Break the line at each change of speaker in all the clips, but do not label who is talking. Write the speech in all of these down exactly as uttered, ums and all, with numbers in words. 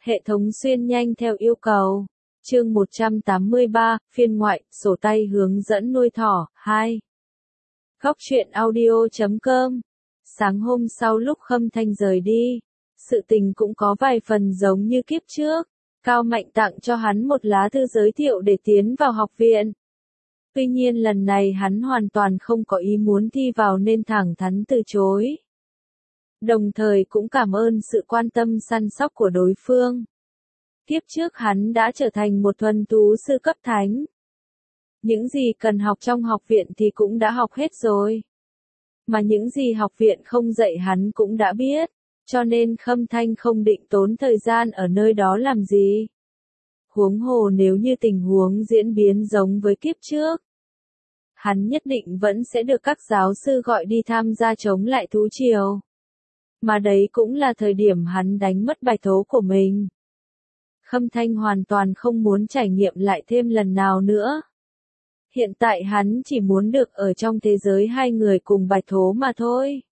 Hệ thống xuyên nhanh theo yêu cầu. Chương một trăm tám mươi ba, phiên ngoại, sổ tay hướng dẫn nuôi thỏ, hai. Góc truyện audio chấm com. Sáng hôm sau lúc Khâm Thanh rời đi, sự tình cũng có vài phần giống như kiếp trước. Cao Mạnh tặng cho hắn một lá thư giới thiệu để tiến vào học viện. Tuy nhiên lần này hắn hoàn toàn không có ý muốn thi vào nên thẳng thắn từ chối. Đồng thời cũng cảm ơn sự quan tâm săn sóc của đối phương. Kiếp trước hắn đã trở thành một thuần tú sư cấp thánh. Những gì cần học trong học viện thì cũng đã học hết rồi. Mà những gì học viện không dạy hắn cũng đã biết, cho nên Khâm Thanh không định tốn thời gian ở nơi đó làm gì. Huống hồ nếu như tình huống diễn biến giống với kiếp trước, hắn nhất định vẫn sẽ được các giáo sư gọi đi tham gia chống lại thú triều. Mà đấy cũng là thời điểm hắn đánh mất bài thố của mình. Khâm Thanh hoàn toàn không muốn trải nghiệm lại thêm lần nào nữa. Hiện tại hắn chỉ muốn được ở trong thế giới hai người cùng bạch thố mà thôi.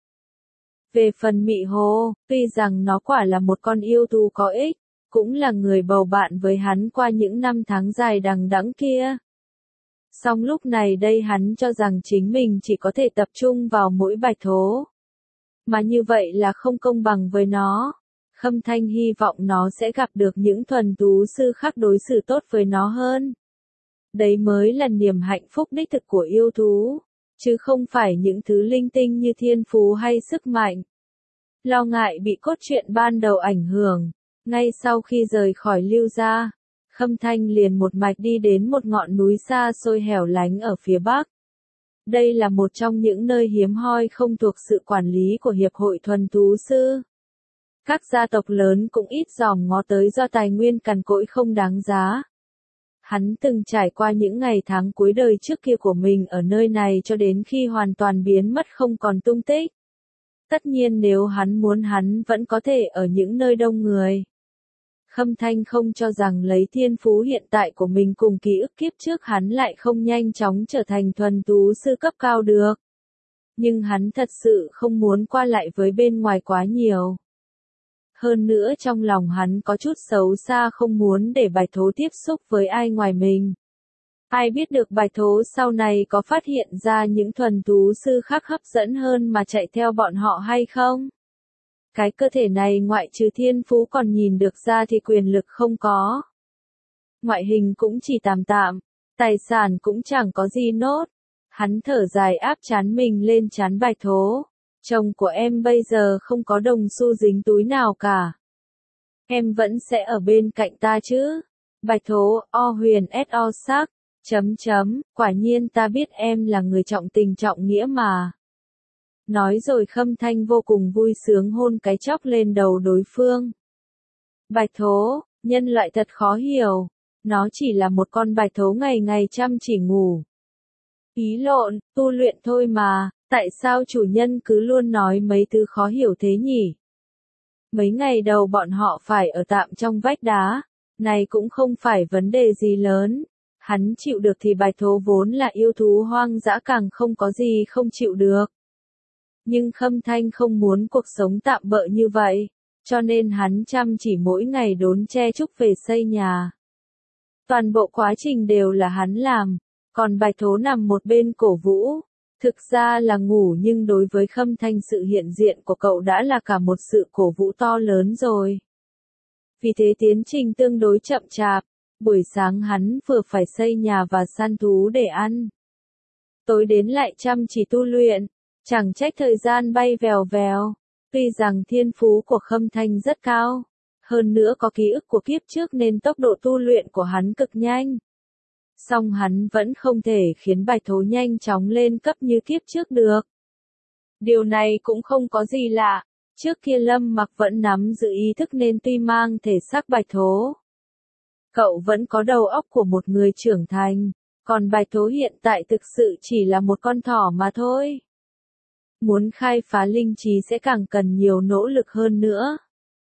Về phần Mị Hồ, tuy rằng nó quả là một con yêu thú có ích, cũng là người bầu bạn với hắn qua những năm tháng dài đằng đẵng kia. Song lúc này đây hắn cho rằng chính mình chỉ có thể tập trung vào mỗi bạch thố. Mà như vậy là không công bằng với nó. Khâm Thanh hy vọng nó sẽ gặp được những thuần tú sư khác đối xử tốt với nó hơn. Đấy mới là niềm hạnh phúc đích thực của yêu thú, chứ không phải những thứ linh tinh như thiên phú hay sức mạnh. Lo ngại bị cốt truyện ban đầu ảnh hưởng, ngay sau khi rời khỏi Lưu Gia, Khâm Thanh liền một mạch đi đến một ngọn núi xa xôi hẻo lánh ở phía bắc. Đây là một trong những nơi hiếm hoi không thuộc sự quản lý của Hiệp hội Thuần Thú Sư. Các gia tộc lớn cũng ít dòm ngó tới do tài nguyên cằn cỗi không đáng giá. Hắn từng trải qua những ngày tháng cuối đời trước kia của mình ở nơi này cho đến khi hoàn toàn biến mất không còn tung tích. Tất nhiên nếu hắn muốn hắn vẫn có thể ở những nơi đông người. Khâm Thanh không cho rằng lấy thiên phú hiện tại của mình cùng ký ức kiếp trước hắn lại không nhanh chóng trở thành thuần tú sư cấp cao được. Nhưng hắn thật sự không muốn qua lại với bên ngoài quá nhiều. Hơn nữa trong lòng hắn có chút xấu xa không muốn để bạch thố tiếp xúc với ai ngoài mình. Ai biết được bạch thố sau này có phát hiện ra những thuần thú sư khác hấp dẫn hơn mà chạy theo bọn họ hay không? Cái cơ thể này ngoại trừ thiên phú còn nhìn được ra thì quyền lực không có. Ngoại hình cũng chỉ tạm tạm, tài sản cũng chẳng có gì nốt. Hắn thở dài áp trán mình lên trán bạch thố. Chồng của em bây giờ không có đồng xu dính túi nào cả. Em vẫn sẽ ở bên cạnh ta chứ? Bạch thố, o huyền so sắc, chấm chấm, quả nhiên ta biết em là người trọng tình trọng nghĩa mà. Nói rồi Khâm Thanh vô cùng vui sướng hôn cái chóc lên đầu đối phương. Bạch thố, nhân loại thật khó hiểu. Nó chỉ là một con bạch thố ngày ngày chăm chỉ ngủ. Ý lộn, tu luyện thôi mà. Tại sao chủ nhân cứ luôn nói mấy thứ khó hiểu thế nhỉ? Mấy ngày đầu bọn họ phải ở tạm trong vách đá, này cũng không phải vấn đề gì lớn. Hắn chịu được thì bạch thố vốn là yêu thú hoang dã càng không có gì không chịu được. Nhưng Khâm Thanh không muốn cuộc sống tạm bợ như vậy, cho nên hắn chăm chỉ mỗi ngày đốn tre trúc về xây nhà. Toàn bộ quá trình đều là hắn làm, còn bạch thố nằm một bên cổ vũ. Thực ra là ngủ nhưng đối với Khâm Thanh sự hiện diện của cậu đã là cả một sự cổ vũ to lớn rồi. Vì thế tiến trình tương đối chậm chạp, buổi sáng hắn vừa phải xây nhà và săn thú để ăn. Tối đến lại chăm chỉ tu luyện, chẳng trách thời gian bay vèo vèo, tuy rằng thiên phú của Khâm Thanh rất cao, hơn nữa có ký ức của kiếp trước nên tốc độ tu luyện của hắn cực nhanh. Song hắn vẫn không thể khiến bạch thố nhanh chóng lên cấp như kiếp trước được. Điều này cũng không có gì lạ, trước kia Lâm Mặc vẫn nắm giữ ý thức nên tuy mang thể xác bạch thố. Cậu vẫn có đầu óc của một người trưởng thành, còn bạch thố hiện tại thực sự chỉ là một con thỏ mà thôi. Muốn khai phá linh trí sẽ càng cần nhiều nỗ lực hơn nữa.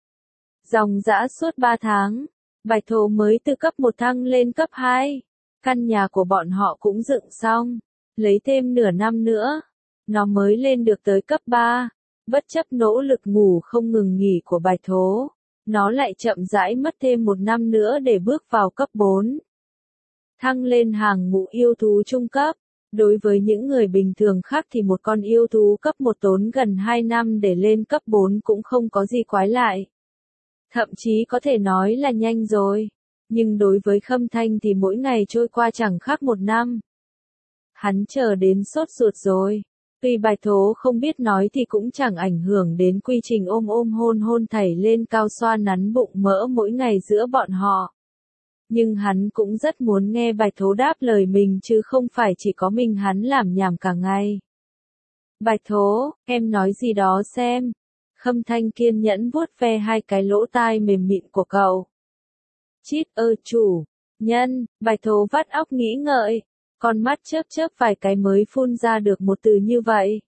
Dòng dã suốt ba tháng, bạch thố mới từ cấp một thăng lên cấp hai. Căn nhà của bọn họ cũng dựng xong, lấy thêm nửa năm nữa, nó mới lên được tới cấp ba, bất chấp nỗ lực ngủ không ngừng nghỉ của bạch thố. nó lại chậm rãi mất thêm một năm nữa để bước vào cấp bốn. Thăng lên hàng ngũ yêu thú trung cấp. Đối với những người bình thường khác thì một con yêu thú cấp một tốn gần hai năm để lên cấp bốn cũng không có gì quái lạ. Thậm chí có thể nói là nhanh rồi. Nhưng đối với Khâm Thanh thì mỗi ngày trôi qua chẳng khác một năm. Hắn chờ đến sốt ruột rồi. Tuy Bạch Thố không biết nói thì cũng chẳng ảnh hưởng đến quy trình ôm ôm hôn hôn thảy lên cao xoa nắn bụng mỡ mỗi ngày giữa bọn họ. Nhưng hắn cũng rất muốn nghe Bạch Thố đáp lời mình chứ không phải chỉ có mình hắn làm nhảm cả ngày. Bạch Thố, em nói gì đó xem. Khâm Thanh kiên nhẫn vuốt ve hai cái lỗ tai mềm mịn của cậu. Chít ơ chủ, nhân, Bạch Thố vắt óc nghĩ ngợi, con mắt chớp chớp vài cái mới phun ra được một từ như vậy.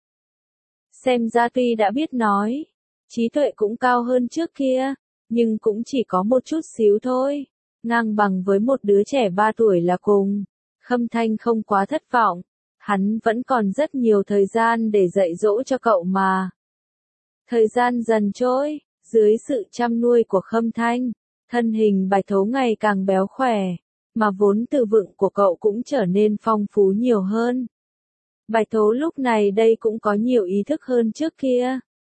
Xem ra tuy đã biết nói, trí tuệ cũng cao hơn trước kia, nhưng cũng chỉ có một chút xíu thôi. Ngang bằng với một đứa trẻ ba tuổi là cùng. Khâm Thanh không quá thất vọng, hắn vẫn còn rất nhiều thời gian để dạy dỗ cho cậu mà. Thời gian dần trôi, dưới sự chăm nuôi của Khâm Thanh, thân hình Bạch Thố ngày càng béo khỏe, mà vốn từ vựng của cậu cũng trở nên phong phú nhiều hơn. Bạch Thố lúc này đây cũng có nhiều ý thức hơn trước kia.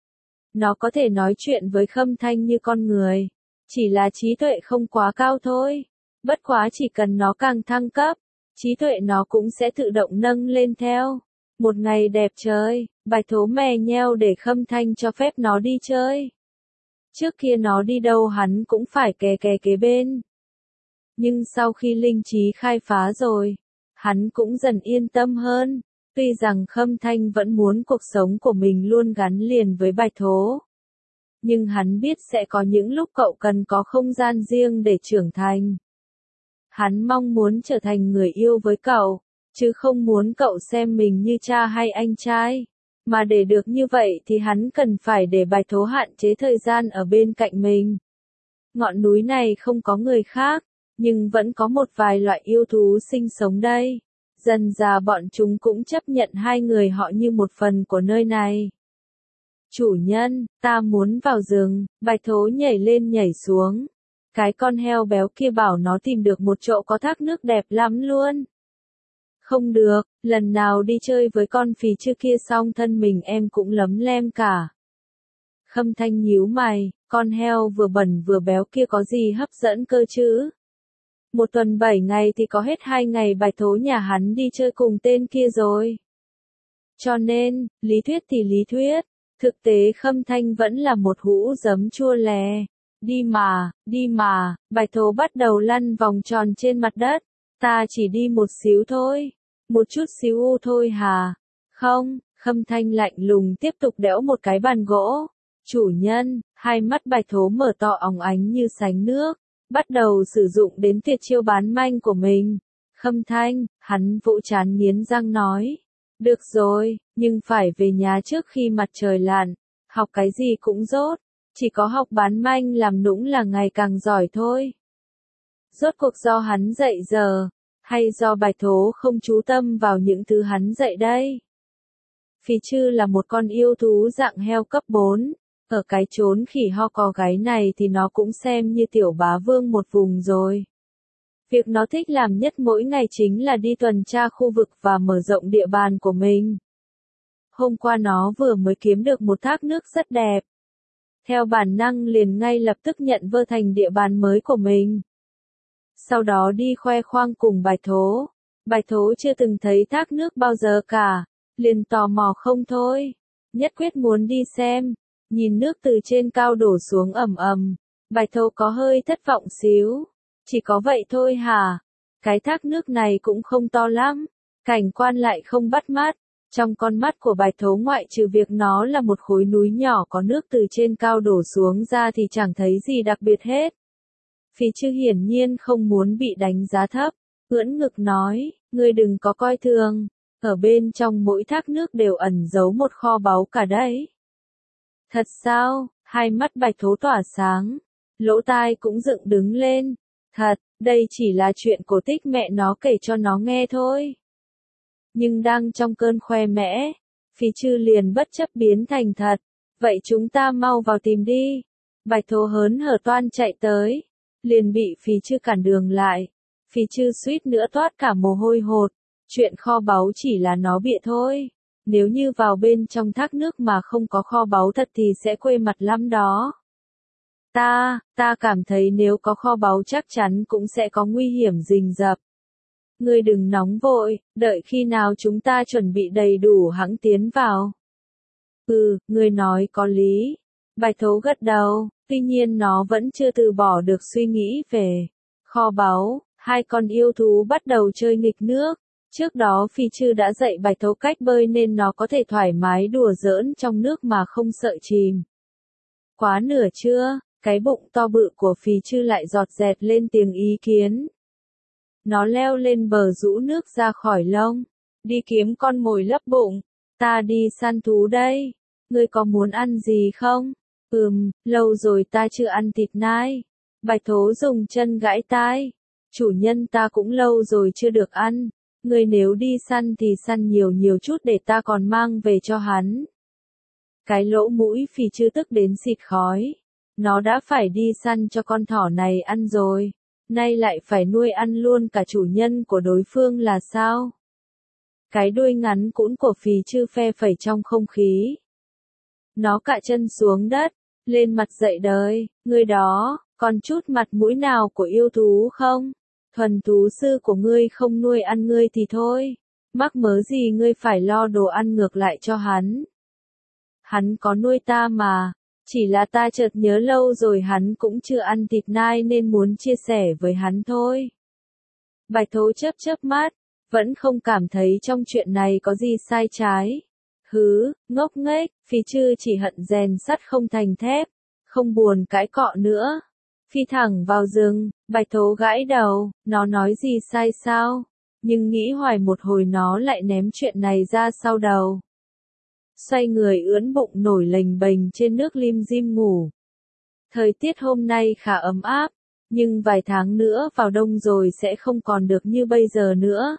Nó có thể nói chuyện với Khâm Thanh như con người. Chỉ là trí tuệ không quá cao thôi. Bất quá chỉ cần nó càng thăng cấp, trí tuệ nó cũng sẽ tự động nâng lên theo. Một ngày đẹp trời, Bạch Thố mè nheo để Khâm Thanh cho phép nó đi chơi. Trước kia nó đi đâu hắn cũng phải kè kè kế bên. Nhưng sau khi linh trí khai phá rồi, hắn cũng dần yên tâm hơn. Tuy rằng Khâm Thanh vẫn muốn cuộc sống của mình luôn gắn liền với Bạch Thố. Nhưng hắn biết sẽ có những lúc cậu cần có không gian riêng để trưởng thành. Hắn mong muốn trở thành người yêu với cậu, chứ không muốn cậu xem mình như cha hay anh trai. Mà để được như vậy thì hắn cần phải để Bạch Thố hạn chế thời gian ở bên cạnh mình. Ngọn núi này không có người khác, nhưng vẫn có một vài loại yêu thú sinh sống đây. Dần dà bọn chúng cũng chấp nhận hai người họ như một phần của nơi này. Chủ nhân, ta muốn vào rừng. Bạch Thố nhảy lên nhảy xuống. Cái con heo béo kia bảo nó tìm được một chỗ có thác nước đẹp lắm luôn. Không được, lần nào đi chơi với con phì chưa kia xong thân mình em cũng lấm lem cả. Khâm Thanh nhíu mày, con heo vừa bẩn vừa béo kia có gì hấp dẫn cơ chứ? Một tuần bảy ngày thì có hết hai ngày Bạch Thố nhà hắn đi chơi cùng tên kia rồi. Cho nên, lý thuyết thì lý thuyết, thực tế Khâm Thanh vẫn là một hũ giấm chua lè. Đi mà, đi mà, Bạch Thố bắt đầu lăn vòng tròn trên mặt đất. Ta chỉ đi một xíu thôi. Một chút xíu thôi hà. Không, Khâm Thanh lạnh lùng tiếp tục đẽo một cái bàn gỗ. Chủ nhân, hai mắt Bạch Thố mở to óng ánh như sánh nước. Bắt đầu sử dụng đến tuyệt chiêu bán manh của mình. Khâm Thanh, hắn vỗ trán nghiến răng nói. Được rồi, nhưng phải về nhà trước khi mặt trời lặn. Học cái gì cũng dốt. Chỉ có học bán manh làm nũng là ngày càng giỏi thôi. Rốt cuộc do hắn dạy giờ, hay do Bạch Thố không chú tâm vào những thứ hắn dạy đây? Phì Chư là một con yêu thú dạng heo cấp bốn. Ở cái chốn khỉ ho có gáy này thì nó cũng xem như tiểu bá vương một vùng rồi. Việc nó thích làm nhất mỗi ngày chính là đi tuần tra khu vực và mở rộng địa bàn của mình. Hôm qua nó vừa mới kiếm được một thác nước rất đẹp. Theo bản năng liền ngay lập tức nhận vơ thành địa bàn mới của mình. Sau đó đi khoe khoang cùng Bạch Thố. Bạch Thố chưa từng thấy thác nước bao giờ cả, liền tò mò không thôi. Nhất quyết muốn đi xem. Nhìn nước từ trên cao đổ xuống ầm ầm, Bạch Thố có hơi thất vọng xíu. Chỉ có vậy thôi hả? Cái thác nước này cũng không to lắm, cảnh quan lại không bắt mắt. Trong con mắt của Bạch Thố ngoại trừ việc nó là một khối núi nhỏ có nước từ trên cao đổ xuống ra thì chẳng thấy gì đặc biệt hết. Phì Chư hiển nhiên không muốn bị đánh giá thấp, ưỡn ngực nói, ngươi đừng có coi thường, ở bên trong mỗi thác nước đều ẩn giấu một kho báu cả đấy. Thật sao? Hai mắt Bạch Thố tỏa sáng, lỗ tai cũng dựng đứng lên. Thật, đây chỉ là chuyện cổ tích mẹ nó kể cho nó nghe thôi. Nhưng đang trong cơn khoe mẽ, Phì Chư liền bất chấp biến thành thật. Vậy chúng ta mau vào tìm đi. Bạch Tố hớn hở toan chạy tới, liền bị Phì Chư cản đường lại. Phì Chư suýt nữa toát cả mồ hôi hột, chuyện kho báu chỉ là nó bịa thôi. Nếu như vào bên trong thác nước mà không có kho báu thật thì sẽ quê mặt lắm đó. Ta, ta cảm thấy nếu có kho báu chắc chắn cũng sẽ có nguy hiểm rình rập. Ngươi đừng nóng vội, đợi khi nào chúng ta chuẩn bị đầy đủ hẵng tiến vào. Ừ, ngươi nói có lý. Bạch Tố gật đầu, tuy nhiên nó vẫn chưa từ bỏ được suy nghĩ về kho báu. Hai con yêu thú bắt đầu chơi nghịch nước. Trước đó Phì Chư đã dạy Bạch Tố cách bơi nên nó có thể thoải mái đùa giỡn trong nước mà không sợ chìm. Quá nửa trưa, cái bụng to bự của Phì Chư lại giọt dẹt lên tiếng ý kiến. Nó leo lên bờ rũ nước ra khỏi lông. Đi kiếm con mồi lấp bụng. Ta đi săn thú đây. Ngươi có muốn ăn gì không? Ừm, lâu rồi ta chưa ăn thịt nai. Bạch Tố dùng chân gãi tai. Chủ nhân ta cũng lâu rồi chưa được ăn. Ngươi nếu đi săn thì săn nhiều nhiều chút để ta còn mang về cho hắn. Cái lỗ mũi Phì Chư tức đến xịt khói. Nó đã phải đi săn cho con thỏ này ăn rồi. Nay lại phải nuôi ăn luôn cả chủ nhân của đối phương là sao? Cái đuôi ngắn cũn của Phì Chư phe phẩy trong không khí. Nó cạ chân xuống đất, lên mặt dậy đời, ngươi đó, còn chút mặt mũi nào của yêu thú không? Thuần thú sư của ngươi không nuôi ăn ngươi thì thôi, mắc mớ gì ngươi phải lo đồ ăn ngược lại cho hắn. Hắn có nuôi ta mà, chỉ là ta chợt nhớ lâu rồi hắn cũng chưa ăn thịt nai nên muốn chia sẻ với hắn thôi. Bạch Tố chớp chớp mắt, vẫn không cảm thấy trong chuyện này có gì sai trái. Hứ, ngốc nghếch, Phì Chư chỉ hận rèn sắt không thành thép, không buồn cãi cọ nữa. Phi thẳng vào rừng, Bạch Tố gãi đầu, nó nói gì sai sao? Nhưng nghĩ hoài một hồi nó lại ném chuyện này ra sau đầu. Xoay người ưỡn bụng nổi lềnh bềnh trên nước lim dim ngủ. Thời tiết hôm nay khá ấm áp, nhưng vài tháng nữa vào đông rồi sẽ không còn được như bây giờ nữa.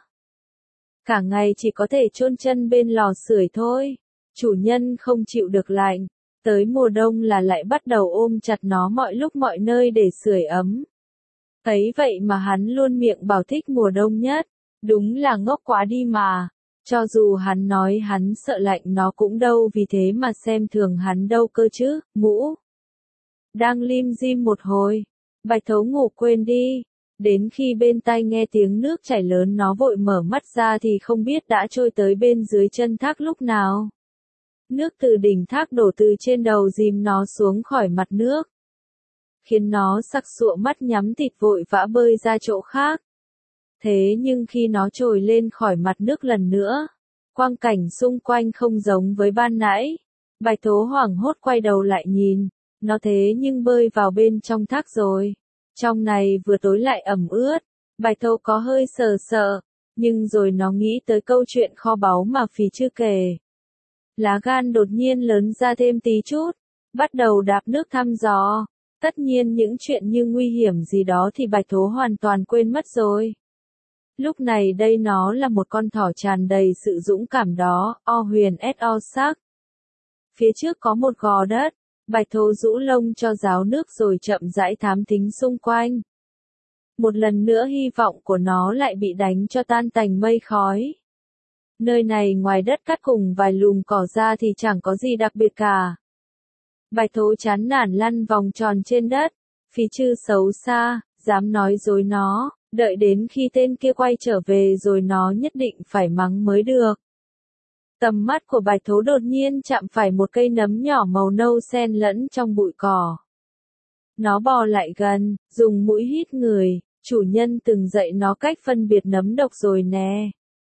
Cả ngày chỉ có thể chôn chân bên lò sưởi thôi. Chủ nhân không chịu được lạnh. Tới mùa đông là lại bắt đầu ôm chặt nó mọi lúc mọi nơi để sưởi ấm. Ấy vậy mà hắn luôn miệng bảo thích mùa đông nhất. Đúng là ngốc quá đi mà. Cho dù hắn nói hắn sợ lạnh nó cũng đâu vì thế mà xem thường hắn đâu cơ chứ, mũ. Đang lim dim một hồi. Bạch Tố ngủ quên đi. Đến khi bên tai nghe tiếng nước chảy lớn nó vội mở mắt ra thì không biết đã trôi tới bên dưới chân thác lúc nào. Nước từ đỉnh thác đổ từ trên đầu dìm nó xuống khỏi mặt nước. Khiến nó sặc sụa mắt nhắm thịt vội vã bơi ra chỗ khác. Thế nhưng khi nó trồi lên khỏi mặt nước lần nữa, quang cảnh xung quanh không giống với ban nãy. Bạch Tố hoảng hốt quay đầu lại nhìn, nó thế nhưng bơi vào bên trong thác rồi. Trong này vừa tối lại ẩm ướt, Bạch Tố có hơi sờ sợ, nhưng rồi nó nghĩ tới câu chuyện kho báu mà Phì Chư kể. Lá gan đột nhiên lớn ra thêm tí chút, bắt đầu đạp nước thăm dò. Tất nhiên những chuyện như nguy hiểm gì đó thì Bạch Tố hoàn toàn quên mất rồi. Lúc này đây nó là một con thỏ tràn đầy sự dũng cảm đó, o huyền so sắc. Phía trước có một gò đất, Bạch Tố rũ lông cho ráo nước rồi chậm rãi thám thính xung quanh. Một lần nữa hy vọng của nó lại bị đánh cho tan tành mây khói. Nơi này ngoài đất cát cùng vài lùm cỏ ra thì chẳng có gì đặc biệt cả. Bạch Tố chán nản lăn vòng tròn trên đất, Phì Chư xấu xa, dám nói dối nó, đợi đến khi tên kia quay trở về rồi nó nhất định phải mắng mới được. Tầm mắt của Bạch Tố đột nhiên chạm phải một cây nấm nhỏ màu nâu xen lẫn trong bụi cỏ. Nó bò lại gần, dùng mũi hít người, chủ nhân từng dạy nó cách phân biệt nấm độc rồi nè.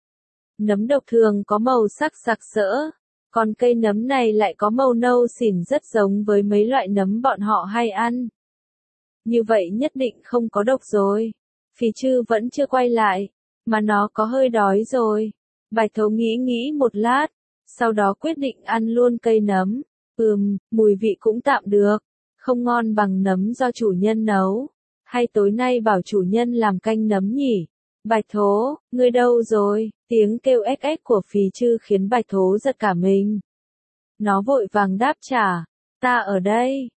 Nấm độc thường có màu sắc sặc sỡ, còn cây nấm này lại có màu nâu xỉn rất giống với mấy loại nấm bọn họ hay ăn. Như vậy nhất định không có độc rồi. Phì Chư vẫn chưa quay lại, mà nó có hơi đói rồi. Bạch Tố nghĩ nghĩ một lát, sau đó quyết định ăn luôn cây nấm. Ừm, mùi vị cũng tạm được, không ngon bằng nấm do chủ nhân nấu. Hay tối nay bảo chủ nhân làm canh nấm nhỉ? Bạch Tố, ngươi đâu rồi? Tiếng kêu ếch ếch của Phì Chư khiến Bạch Tố giật cả mình. Nó vội vàng đáp trả, ta ở đây,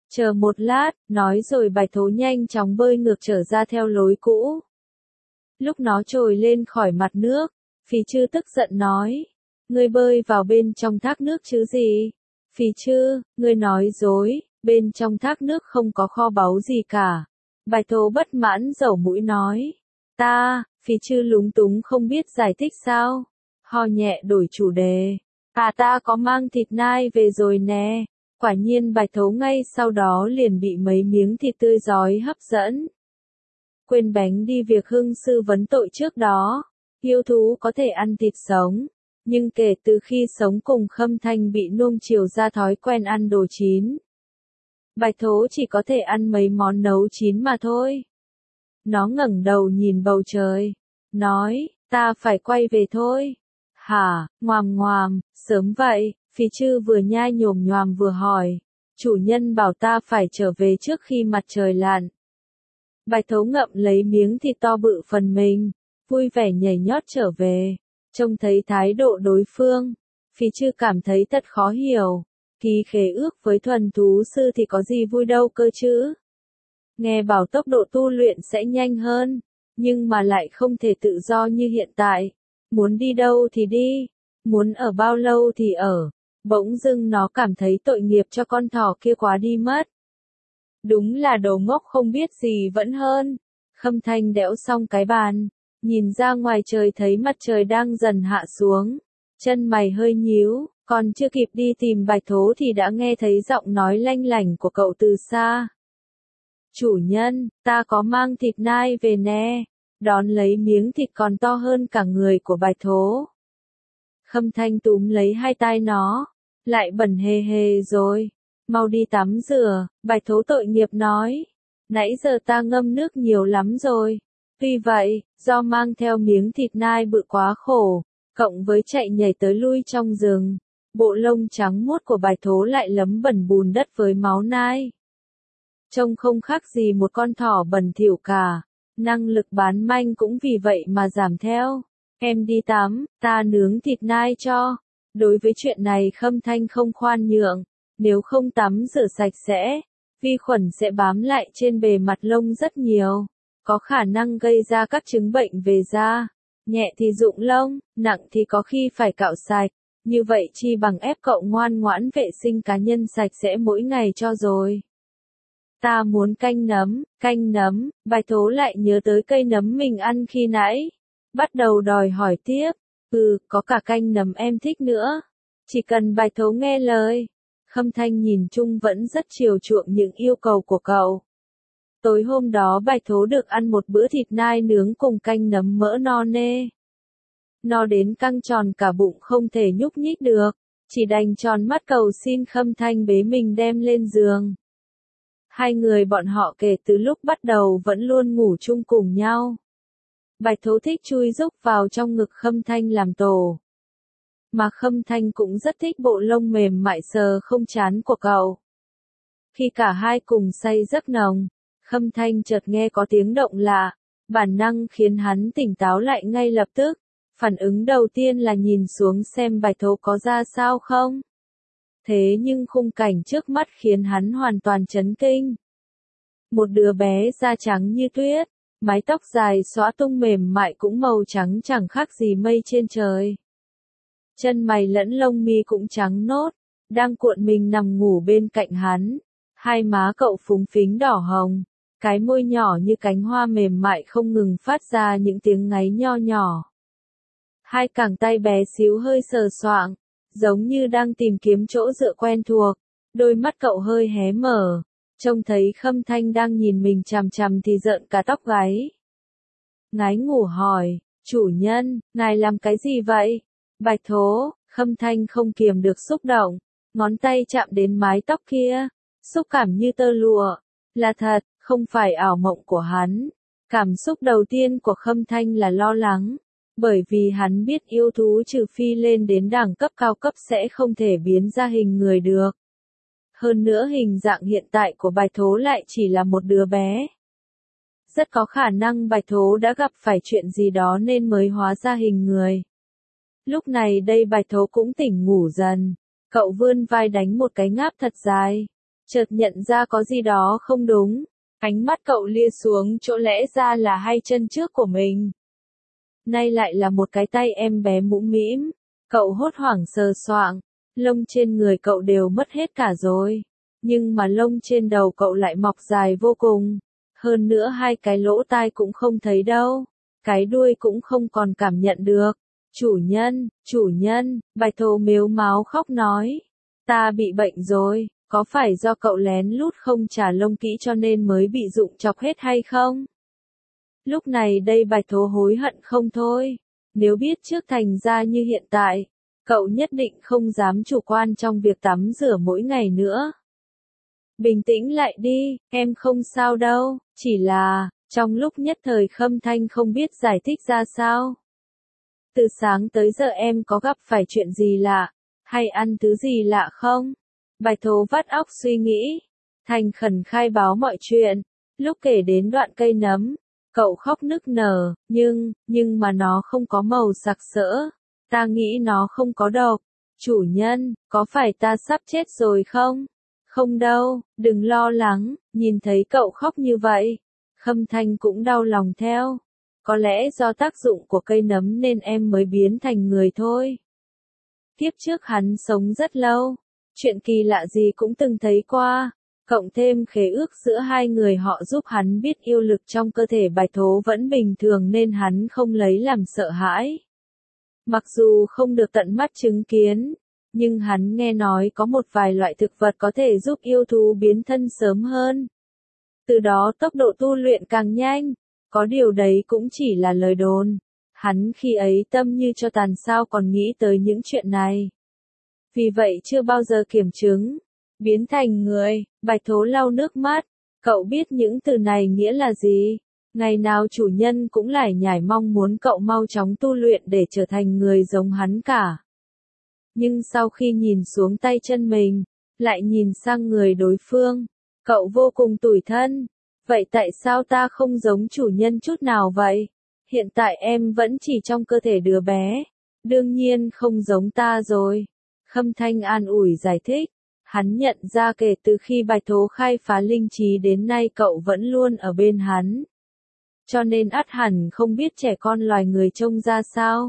Chờ một lát, nói rồi bạch thố nhanh chóng bơi ngược trở ra theo lối cũ. Lúc nó trồi lên khỏi mặt nước, Phì Chư tức giận nói. Ngươi bơi vào bên trong thác nước chứ gì? Phì Chư, ngươi nói dối, bên trong thác nước không có kho báu gì cả. Bạch thố bất mãn dẩu mũi nói. Ta, Phì Chư lúng túng không biết giải thích sao. Ho nhẹ đổi chủ đề. À ta có mang thịt nai về rồi nè. Quả nhiên bạch thố ngay sau đó liền bị mấy miếng thịt tươi giói hấp dẫn. Quên bánh đi việc hưng sư vấn tội trước đó. Yêu thú có thể ăn thịt sống. Nhưng kể từ khi sống cùng Khâm Thanh bị nuông chiều ra thói quen ăn đồ chín. Bạch thố chỉ có thể ăn mấy món nấu chín mà thôi. Nó ngẩng đầu nhìn bầu trời. Nói, ta phải quay về thôi. Hả, ngoàm ngoàm, sớm vậy, Phì Chư vừa nhai nhồm nhoàm vừa hỏi. Chủ nhân bảo ta phải trở về trước khi mặt trời lặn. Bạch thố ngậm lấy miếng thịt to bự phần mình, vui vẻ nhảy nhót trở về. Trông thấy thái độ đối phương, Phì Chư cảm thấy thật khó hiểu. Ký khế ước với thuần thú sư thì có gì vui đâu cơ chứ. Nghe bảo tốc độ tu luyện sẽ nhanh hơn, nhưng mà lại không thể tự do như hiện tại. Muốn đi đâu thì đi, muốn ở bao lâu thì ở. Bỗng dưng nó cảm thấy tội nghiệp cho con thỏ kia quá đi mất. Đúng là đồ ngốc không biết gì vẫn hơn. Khâm Thanh đẽo xong cái bàn, nhìn ra ngoài trời thấy mặt trời đang dần hạ xuống. Chân mày hơi nhíu, còn chưa kịp đi tìm bạch thố thì đã nghe thấy giọng nói lanh lảnh của cậu từ xa. Chủ nhân, ta có mang thịt nai về nè. Đón lấy miếng thịt còn to hơn cả người của bạch thố. Khâm Thanh túm lấy hai tai nó, lại bẩn hề hề rồi. Mau đi tắm rửa, bạch thố tội nghiệp nói. Nãy giờ ta ngâm nước nhiều lắm rồi. Tuy vậy, do mang theo miếng thịt nai bự quá khổ, cộng với chạy nhảy tới lui trong rừng, bộ lông trắng muốt của bạch thố lại lấm bẩn bùn đất với máu nai. Trông không khác gì một con thỏ bẩn thỉu cả. Năng lực bán manh cũng vì vậy mà giảm theo. Em đi tắm, ta nướng thịt nai cho. Đối với chuyện này Khâm Thanh không khoan nhượng. Nếu không tắm rửa sạch sẽ, vi khuẩn sẽ bám lại trên bề mặt lông rất nhiều. Có khả năng gây ra các chứng bệnh về da. Nhẹ thì rụng lông, nặng thì có khi phải cạo sạch. Như vậy chi bằng ép cậu ngoan ngoãn vệ sinh cá nhân sạch sẽ mỗi ngày cho rồi. Ta muốn canh nấm, canh nấm, bạch thố lại nhớ tới cây nấm mình ăn khi nãy. Bắt đầu đòi hỏi tiếp, ừ, có cả canh nấm em thích nữa. Chỉ cần bạch thố nghe lời. Khâm Thanh nhìn chung vẫn rất chiều chuộng những yêu cầu của cậu. Tối hôm đó bạch thố được ăn một bữa thịt nai nướng cùng canh nấm mỡ no nê. No đến căng tròn cả bụng không thể nhúc nhích được, chỉ đành tròn mắt cầu xin Khâm Thanh bế mình đem lên giường. Hai người bọn họ kể từ lúc bắt đầu vẫn luôn ngủ chung cùng nhau. Bạch thố thích chui rúc vào trong ngực Khâm Thanh làm tổ. Mà Khâm Thanh cũng rất thích bộ lông mềm mại sờ không chán của cậu. Khi cả hai cùng say giấc nồng, Khâm Thanh chợt nghe có tiếng động lạ, bản năng khiến hắn tỉnh táo lại ngay lập tức. Phản ứng đầu tiên là nhìn xuống xem bạch thố có ra sao không. Thế nhưng khung cảnh trước mắt khiến hắn hoàn toàn chấn kinh. Một đứa bé da trắng như tuyết, mái tóc dài xõa tung mềm mại cũng màu trắng chẳng khác gì mây trên trời. Chân mày lẫn lông mi cũng trắng nốt, đang cuộn mình nằm ngủ bên cạnh hắn. Hai má cậu phúng phính đỏ hồng, cái môi nhỏ như cánh hoa mềm mại không ngừng phát ra những tiếng ngáy nho nhỏ. Hai cẳng tay bé xíu hơi sờ soạng, giống như đang tìm kiếm chỗ dựa quen thuộc. Đôi mắt cậu hơi hé mở, trông thấy Khâm Thanh đang nhìn mình chằm chằm thì rợn cả tóc gáy. Ngái ngủ hỏi, chủ nhân, ngài làm cái gì vậy? Bạch thố, Khâm Thanh không kiềm được xúc động, ngón tay chạm đến mái tóc kia, xúc cảm như tơ lụa, là thật, không phải ảo mộng của hắn. Cảm xúc đầu tiên của Khâm Thanh là lo lắng, bởi vì hắn biết yêu thú trừ phi lên đến đẳng cấp cao cấp sẽ không thể biến ra hình người được. Hơn nữa hình dạng hiện tại của bạch thố lại chỉ là một đứa bé. Rất có khả năng bạch thố đã gặp phải chuyện gì đó nên mới hóa ra hình người. Lúc này đây bạch thố cũng tỉnh ngủ dần, cậu vươn vai đánh một cái ngáp thật dài. chợt nhận ra có gì đó không đúng. Ánh mắt cậu lia xuống chỗ lẽ ra là hai chân trước của mình. Nay lại là một cái tay em bé mũm mĩm. Cậu hốt hoảng sờ soạng, lông trên người cậu đều mất hết cả rồi. Nhưng mà lông trên đầu cậu lại mọc dài vô cùng. Hơn nữa hai cái lỗ tai cũng không thấy đâu. Cái đuôi cũng không còn cảm nhận được. Chủ nhân, chủ nhân, Bạch Thố mếu máo khóc nói. Ta bị bệnh rồi, có phải do cậu lén lút không trả lông kỹ cho nên mới bị rụng chọc hết hay không? Lúc này đây Bạch Thố hối hận không thôi. Nếu biết trước thành ra như hiện tại, cậu nhất định không dám chủ quan trong việc tắm rửa mỗi ngày nữa. Bình tĩnh lại đi, em không sao đâu, chỉ là, trong lúc nhất thời Khâm Thanh không biết giải thích ra sao. Từ sáng tới giờ em có gặp phải chuyện gì lạ, hay ăn thứ gì lạ không? Bạch Thố vắt óc suy nghĩ, thành khẩn khai báo mọi chuyện. Lúc kể đến đoạn cây nấm, cậu khóc nức nở, nhưng, nhưng mà nó không có màu sặc sỡ. Ta nghĩ nó không có độc. Chủ nhân, có phải ta sắp chết rồi không? Không đâu, đừng lo lắng, nhìn thấy cậu khóc như vậy. Khâm Thanh cũng đau lòng theo. Có lẽ do tác dụng của cây nấm nên em mới biến thành người thôi. Kiếp trước hắn sống rất lâu. Chuyện kỳ lạ gì cũng từng thấy qua. Cộng thêm khế ước giữa hai người họ giúp hắn biết yêu lực trong cơ thể Bạch Thố vẫn bình thường nên hắn không lấy làm sợ hãi. Mặc dù không được tận mắt chứng kiến, nhưng hắn nghe nói có một vài loại thực vật có thể giúp yêu thú biến thân sớm hơn. Từ đó tốc độ tu luyện càng nhanh, có điều đấy cũng chỉ là lời đồn. Hắn khi ấy tâm như cho tàn sao còn nghĩ tới những chuyện này. Vì vậy chưa bao giờ kiểm chứng. Biến thành người, Bạch Thố lau nước mắt. Cậu biết những từ này nghĩa là gì? Ngày nào chủ nhân cũng lải nhải mong muốn cậu mau chóng tu luyện để trở thành người giống hắn cả. Nhưng sau khi nhìn xuống tay chân mình, lại nhìn sang người đối phương, cậu vô cùng tủi thân. Vậy tại sao ta không giống chủ nhân chút nào vậy? Hiện tại em vẫn chỉ trong cơ thể đứa bé. Đương nhiên không giống ta rồi. Khâm Thanh an ủi giải thích. Hắn nhận ra kể từ khi Bạch Thố khai phá linh trí đến nay cậu vẫn luôn ở bên hắn. Cho nên ắt hẳn không biết trẻ con loài người trông ra sao.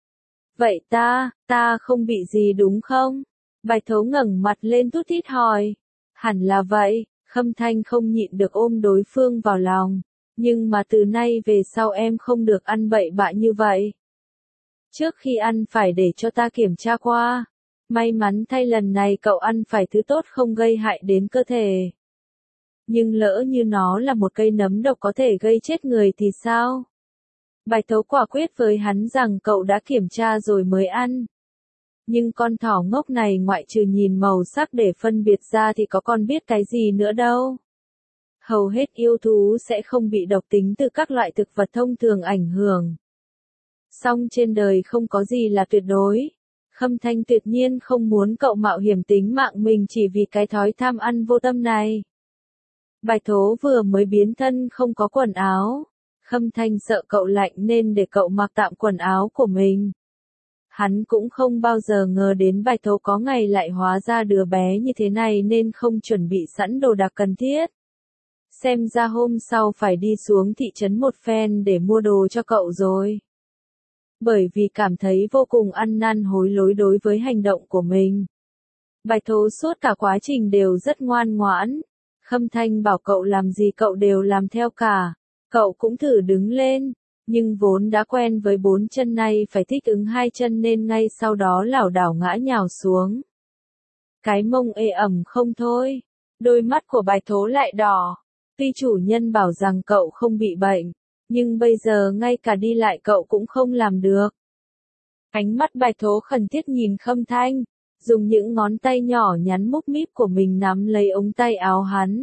Vậy ta, ta không bị gì đúng không? Bạch Thố ngẩng mặt lên thút thít hỏi. Hẳn là vậy, Khâm Thanh không nhịn được ôm đối phương vào lòng. Nhưng mà từ nay về sau em không được ăn bậy bạ như vậy. Trước khi ăn phải để cho ta kiểm tra qua. May mắn thay lần này cậu ăn phải thứ tốt không gây hại đến cơ thể. Nhưng lỡ như nó là một cây nấm độc có thể gây chết người thì sao? Bạch Thố quả quyết với hắn rằng cậu đã kiểm tra rồi mới ăn. Nhưng con thỏ ngốc này ngoại trừ nhìn màu sắc để phân biệt ra thì có còn biết cái gì nữa đâu. Hầu hết yêu thú sẽ không bị độc tính từ các loại thực vật thông thường ảnh hưởng. Song trên đời không có gì là tuyệt đối. Khâm Thanh tuyệt nhiên không muốn cậu mạo hiểm tính mạng mình chỉ vì cái thói tham ăn vô tâm này. Bạch Thố vừa mới biến thân không có quần áo. Khâm Thanh sợ cậu lạnh nên để cậu mặc tạm quần áo của mình. Hắn cũng không bao giờ ngờ đến Bạch Thố có ngày lại hóa ra đứa bé như thế này nên không chuẩn bị sẵn đồ đạc cần thiết. Xem ra hôm sau phải đi xuống thị trấn một phen để mua đồ cho cậu rồi. Bởi vì cảm thấy vô cùng ăn năn hối lỗi đối với hành động của mình. Bạch Thố suốt cả quá trình đều rất ngoan ngoãn. Khâm Thanh bảo cậu làm gì cậu đều làm theo cả. Cậu cũng thử đứng lên, nhưng vốn đã quen với bốn chân này phải thích ứng hai chân nên ngay sau đó lảo đảo ngã nhào xuống. Cái mông ê ẩm không thôi. Đôi mắt của Bạch Thố lại đỏ. Tuy chủ nhân bảo rằng cậu không bị bệnh, nhưng bây giờ ngay cả đi lại cậu cũng không làm được. Ánh mắt Bạch Thố khẩn thiết nhìn Khâm Thanh, dùng những ngón tay nhỏ nhắn múc míp của mình nắm lấy ống tay áo hắn.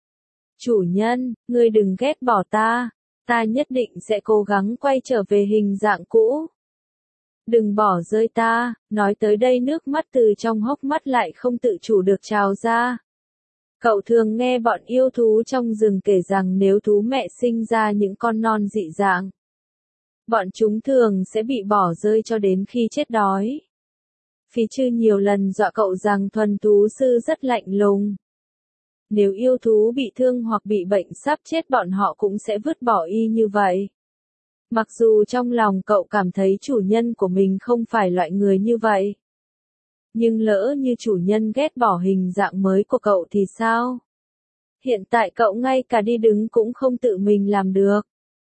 Chủ nhân, ngươi đừng ghét bỏ ta, ta nhất định sẽ cố gắng quay trở về hình dạng cũ. Đừng bỏ rơi ta, nói tới đây nước mắt từ trong hốc mắt lại không tự chủ được trào ra. Cậu thường nghe bọn yêu thú trong rừng kể rằng nếu thú mẹ sinh ra những con non dị dạng, bọn chúng thường sẽ bị bỏ rơi cho đến khi chết đói. Phí Chư nhiều lần dọa cậu rằng thuần thú sư rất lạnh lùng. Nếu yêu thú bị thương hoặc bị bệnh sắp chết bọn họ cũng sẽ vứt bỏ y như vậy. Mặc dù trong lòng cậu cảm thấy chủ nhân của mình không phải loại người như vậy. Nhưng lỡ như chủ nhân ghét bỏ hình dạng mới của cậu thì sao? Hiện tại cậu ngay cả đi đứng cũng không tự mình làm được.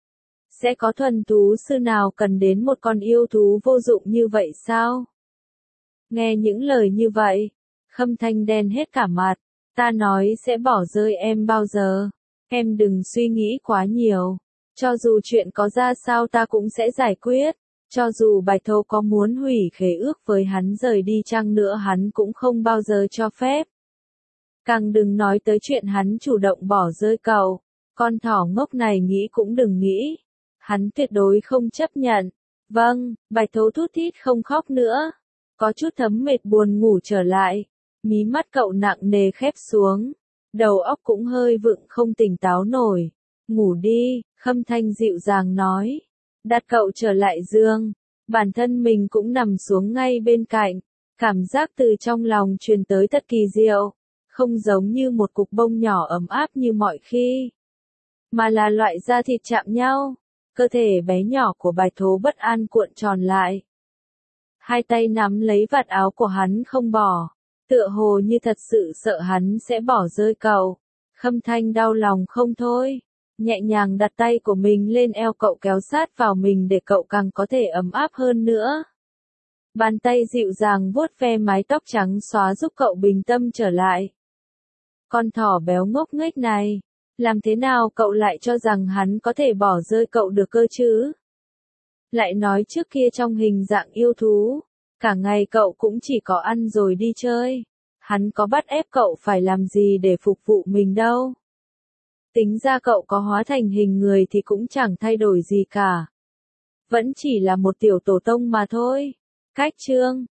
Sẽ có thuần thú sư nào cần đến một con yêu thú vô dụng như vậy sao? Nghe những lời như vậy, Khâm Thanh đen hết cả mặt. Ta nói sẽ bỏ rơi em bao giờ? Em đừng suy nghĩ quá nhiều. Cho dù chuyện có ra sao ta cũng sẽ giải quyết. Cho dù Bạch Thố có muốn hủy khế ước với hắn rời đi chăng nữa hắn cũng không bao giờ cho phép. Càng đừng nói tới chuyện hắn chủ động bỏ rơi cậu. Con thỏ ngốc này nghĩ cũng đừng nghĩ. Hắn tuyệt đối không chấp nhận. Vâng, Bạch Thố thút thít không khóc nữa. Có chút thấm mệt buồn ngủ trở lại. Mí mắt cậu nặng nề khép xuống. Đầu óc cũng hơi vựng không tỉnh táo nổi. Ngủ đi, Khâm Thanh dịu dàng nói. Đặt cậu trở lại giường. Bản thân mình cũng nằm xuống ngay bên cạnh. Cảm giác từ trong lòng truyền tới thật kỳ diệu. Không giống như một cục bông nhỏ ấm áp như mọi khi. Mà là loại da thịt chạm nhau. Cơ thể bé nhỏ của Bạch Thố bất an cuộn tròn lại. Hai tay nắm lấy vạt áo của hắn không bỏ. Tựa hồ như thật sự sợ hắn sẽ bỏ rơi cậu. Khâm Thanh đau lòng không thôi. Nhẹ nhàng đặt tay của mình lên eo cậu kéo sát vào mình để cậu càng có thể ấm áp hơn nữa. Bàn tay dịu dàng vuốt ve mái tóc trắng xóa giúp cậu bình tâm trở lại. Con thỏ béo ngốc nghếch này. Làm thế nào cậu lại cho rằng hắn có thể bỏ rơi cậu được cơ chứ? Lại nói trước kia trong hình dạng yêu thú. Cả ngày cậu cũng chỉ có ăn rồi đi chơi. Hắn có bắt ép cậu phải làm gì để phục vụ mình đâu. Tính ra cậu có hóa thành hình người thì cũng chẳng thay đổi gì cả. Vẫn chỉ là một tiểu tổ tông mà thôi. Cách chương